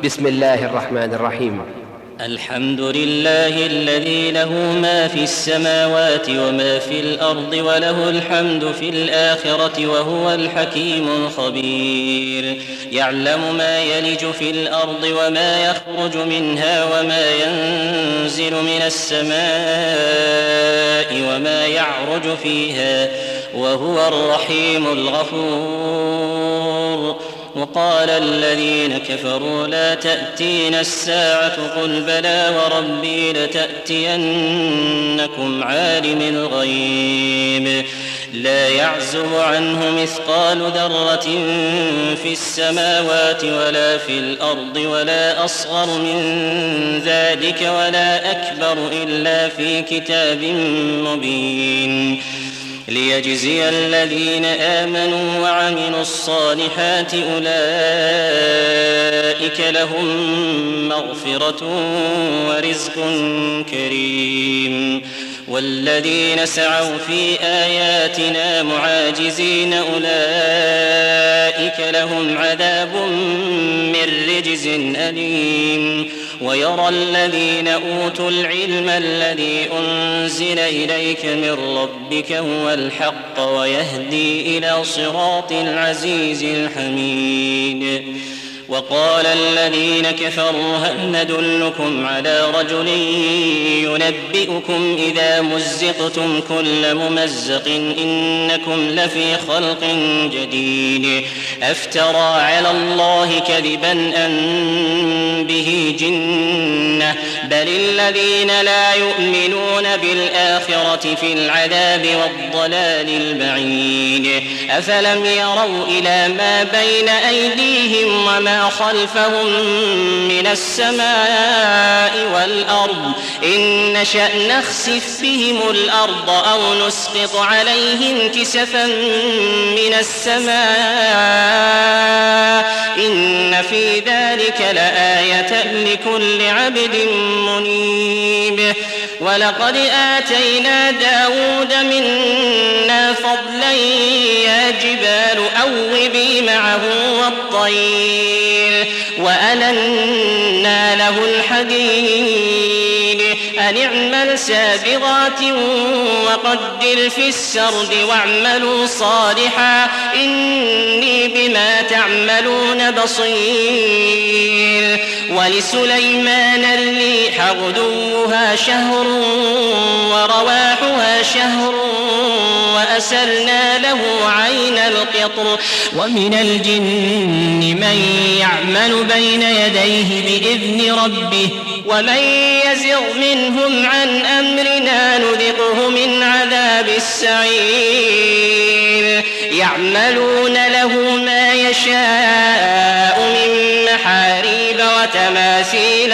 بسم الله الرحمن الرحيم. الحمد لله الذي له ما في السماوات وما في الأرض وله الحمد في الآخرة وهو الحكيم الخبير. يعلم ما يلج في الأرض وما يخرج منها وما ينزل من السماء وما يعرج فيها وهو الرحيم الغفور. وقال الذين كفروا لا تأتينا الساعة قل بلى وربي لتأتينكم عالم الغيب لا يعزب عنه مثقال ذرة في السماوات ولا في الأرض ولا أصغر من ذلك ولا أكبر إلا في كتاب مبين ليجزي الذين آمنوا وعملوا الصالحات أولئك لهم مغفرة ورزق كريم. والذين سعوا في آياتنا معاجزين أولئك لهم عذاب من رجز أليم. ويرى الذين أوتوا العلم الذي أنزل إليك من ربك هو الحق ويهدي إلى صراط العزيز الحميد. وقال الذين كفروا هل ندلكم على رجل ينبئكم إذا مزقتم كل ممزق إنكم لفي خلق جديد أفترى على الله كذبا أم به جنة بل الذين لا يؤمنون بالآخرة في العذاب والضلال البعيد. أفلم يروا إلى ما بين أيديهم وما خلفهم من السماء والأرض إن نشأ نخسف بهم الأرض أو نسقط عليهم كسفا من السماء إن في ذلك لآية لكل عبد منيب. ولقد آتينا داود منا فضلا يا جبال أوبي معه والطير وألنا له الحديد أن اعمل سابغات وقدر في السرد واعملوا صالحا إني بما تعملون بصير. ولسليمان الريح غدوها شهر ورواحها شهر وأسرنا له عين القطر ومن الجن من يعمل بين يديه بإذن ربه ومن يزغ منهم عن أمرنا نذقه من عذاب السعير. يعملون له ما يشاء من محاريب وتماثيل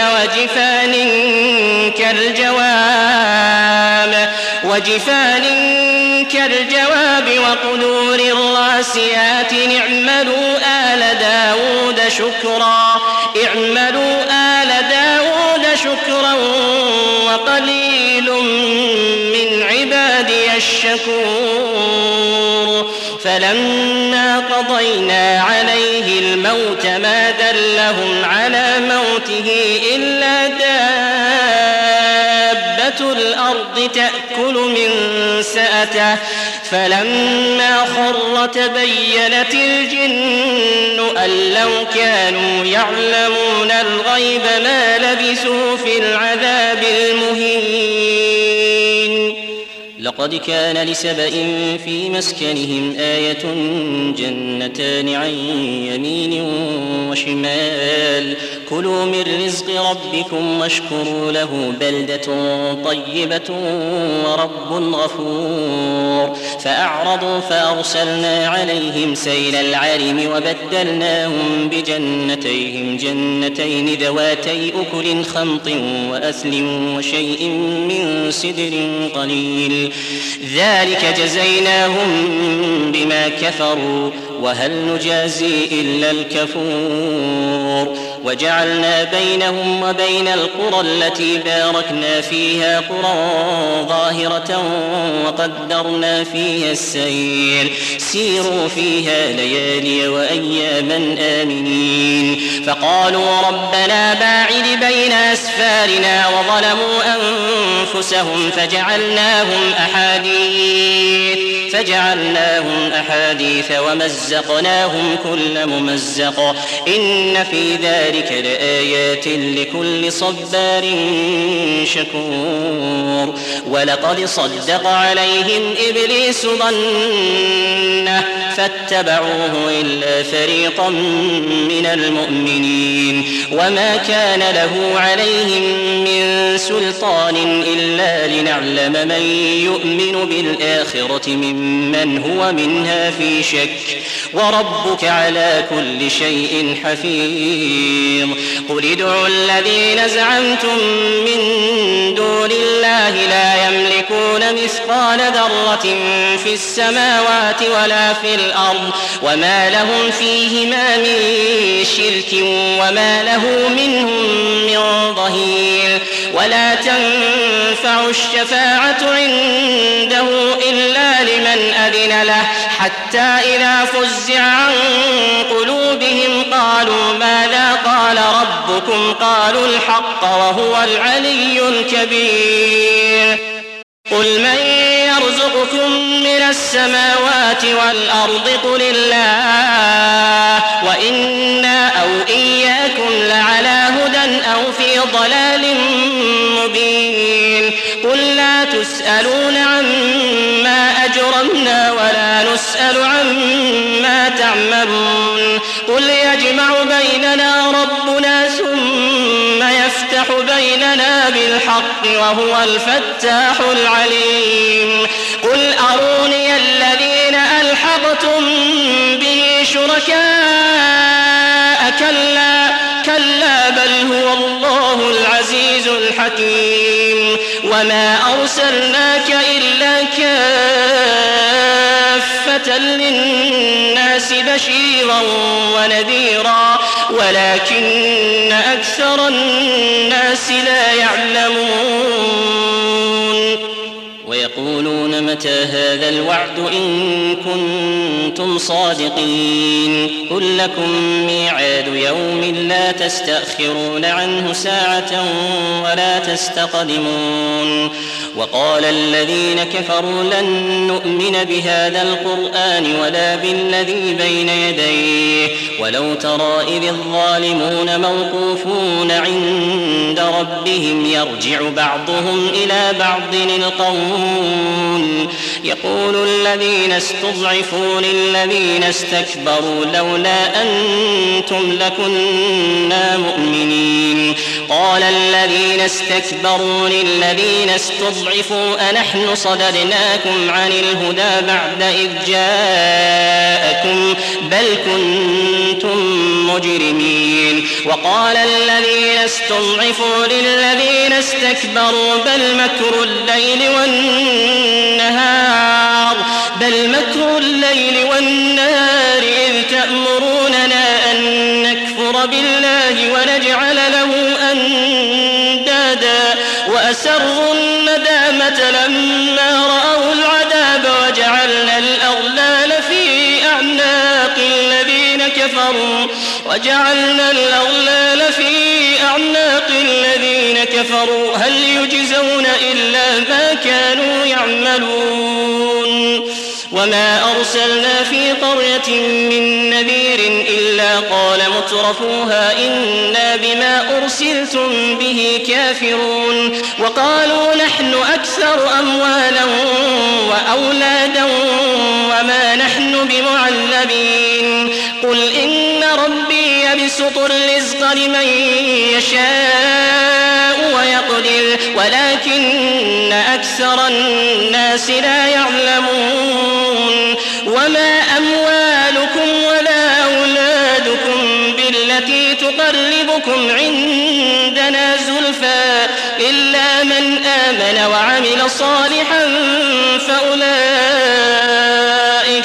وجفان كالجواب وقدور الراسيات اعملوا آل داود شكرا وقليل من عبادي الشكور. فلما قضينا عليه الموت ما دلهم على موته إلا دابة الأرض تأكل من سأته فلما خر تبينت الجن أن لو كانوا يعلمون الغيب ما لبثوا في العذاب المهين. لقد كان لسبإ في مسكنهم آية جنتان عن يمين وشمال كلوا من رزق ربكم واشكروا له بلدة طيبة ورب غفور. فأعرضوا فأرسلنا عليهم سيل العرم وبدلناهم بجنتيهم جنتين ذواتي أكل خمط وأثل وشيء من سدر قليل ذلك جزيناهم بما كفروا وهل نجازي إلا الكفور. وجعلنا بينهم وبين القرى التي باركنا فيها قرى ظاهرة وقدرنا فيها السير سيروا فيها ليالي وأياما آمنين فقالوا ربنا باعد بين أسفارنا وظلموا أنفسهم فجعلناهم أحاديث ومزقناهم كل ممزق إن في ذلك لآيات لكل صبار شكور ولقد صدق عليهم إبليس ظنه فاتبعوه إلا فريقا من المؤمنين وما كان له عليهم من سلطان إلا لنعلم من يؤمن بالآخرة ممن هو منها في شك وربك على كل شيء حفيظ قل ادعوا الذين زعمتم من دون الله لا يملكون مثقال ذرة في السماوات ولا في الأرض وما لهم فيهما من شرك وما له منهم من ظهير ولا تنفع الشفاعة عنده إلا لمن أذن له حتى إذا فزع عن قلوبهم قالوا ماذا قال ربكم قالوا الحق وهو العلي الكبير قل من يرزقكم من السماوات والأرض قل الله وإنا أو إياكم لعلى هدى أو في ضلال مبين قل لا تسألون عما أجرمنا ولا نسأل عما تعملون قل يجمع بيننا ربنا ثم يفتح بيننا بالحق وهو الفتاح العليم قل أروني الذين ألحقتم به شركاء كلا بل هو الله العزيز الحكيم وما أرسلناك إلا كافة للناس بشيرا ونذيرا ولكن أكثر الناس لا يعلمون ويقولون متى هذا الوعد إن كنتم صادقين قل لكم ميعاد يوم لا تستأخرون عنه ساعة ولا تستقدمون وقال الذين كفروا لن نؤمن بهذا القرآن ولا بالذي بين يديه ولو ترى إذ الظالمون موقوفون عند ربهم يرجع بعضهم إلى بعض القول يقول الذين استضعفوا للذين استكبروا لولا أنتم لكنا مؤمنين قال الذين استكبروا للذين استضعفوا أنحن صددناكم عن الهدى بعد إذ جاءكم بل كنتم مجرمين وقال الذين استضعفوا للذين استكبروا بل مكر الليل والنهار إذ تأمروننا أن نكفر بالله ونجعل له أندادا وأسروا الندامة لما رأوا العذاب وجعلنا الأغلال في أعناق الذين كفروا هل يجزون إلا ما كانوا يعملون وما أرسلنا في قرية من نذير إلا قال مترفوها إنا بما أرسلتم به كافرون وقالوا نحن أكثر أموالا وأولادا وما نحن بمعذبين قل إن ربي يبسط الرزق لمن يشاء ويقدر ولكن أكثر الناس لا يعلمون وما أموالكم ولا أولادكم بالتي تقربكم عندنا زلفى إلا من آمن وعمل صالحا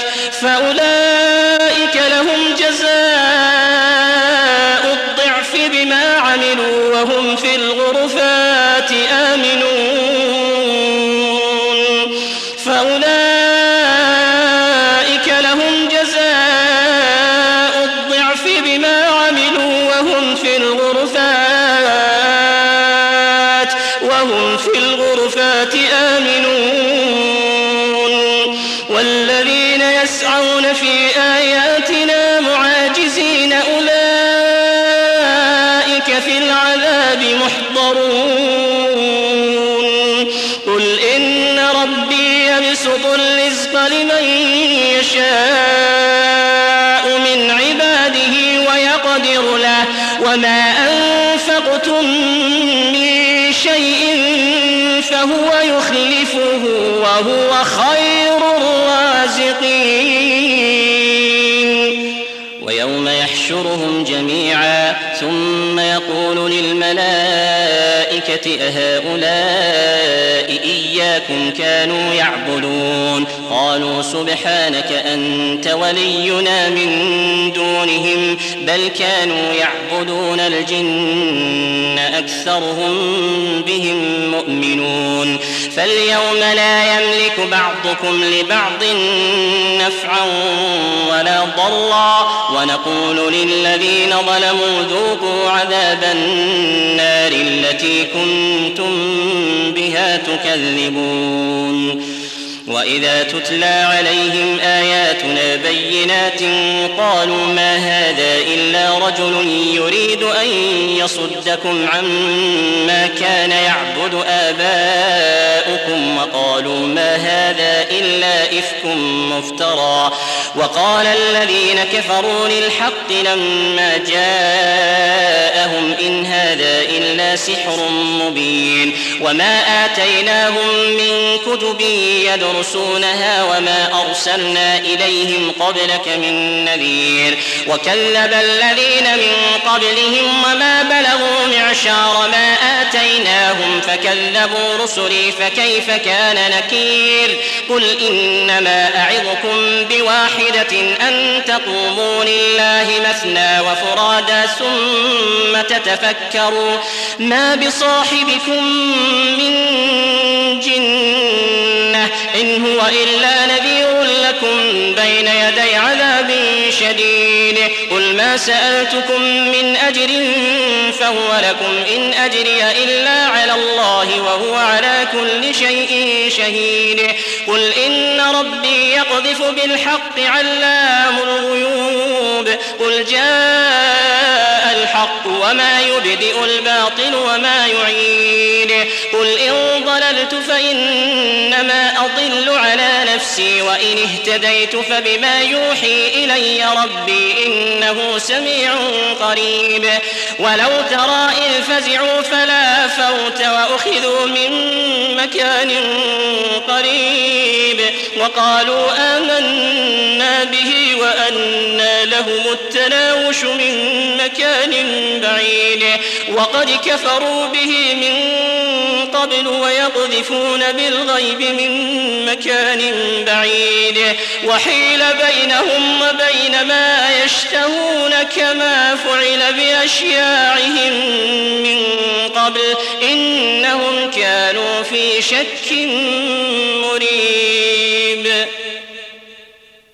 فأولئك لهم جزاء الضعف عملوا وهم في الغرفات آمنون فأولئك لهم جزاء الضعف بما عملوا وهم في الغرفات آمنون والذين يسعون في آياتنا معاجزين أولئك في العذاب محضرون قل إن ربي يبسط الرزق لمن يشاء من عباده ويقدر له وما أنفقتم من شيء فهو يخلفه وهو خير الرازقين ويوم يحشرهم جميعا ثم يقول للملائكة أهؤلاء إياكم كانوا يعبدون قالوا سبحانك أنت ولينا من دونهم بل كانوا يعبدون الجن أكثرهم بهم مؤمنون فاليوم لا يملك بعضكم لبعض نفعا ولا ضرا ونقول للذين ظلموا ذوقوا عذاب النار التي كنتم بها تكذبون وإذا تتلى عليهم آياتنا بينات قالوا ما هذا إلا رجل يريد أن يصدكم عما كان يعبد آباؤكم وقالوا ما هذا إلا إفك مفترى وقال الذين كفروا للحق لما جاءهم إن هذا إلا سحر مبين وما آتيناهم من كتب يدرسونها وما أرسلنا إليهم قبلك من نذير وكذب الذين من قبلهم وما بلغوا معشار ما آتيناهم فكذبوا رسلي فكيف كان نكير قل إنما أعظكم بواحدة أن تقوموا لله مثنى وفرادا ثم تتفكروا ما بصاحبكم من جنة إن هو إلا نذير لكم بين يدي عذاب شديد قل ما سألتكم من أجر فهو لكم إن أجري إلا على الله وهو على كل شيء شهيد قل إن ربي يقذف بالحق علام الغيوب قل جاء الحق وما يبدئ الباطل وما يعيد قل إن ضللت فإنما أضل على نفسي وإن اهتديت فبما يوحي إلي ربي إنه سميع قريب ولو ترى إذ فزعوا فلا فوت وأخذوا من مكان قريب وقالوا آمنا به وأنى لهم التناوش من مكان بعيد وقد كفروا به من قبل ويقذفون بالغيب من مكان بعيد وحيل بينهم وبين ما يشتهون كما فعل بأشياعهم من قبل إنهم كانوا في شك مريب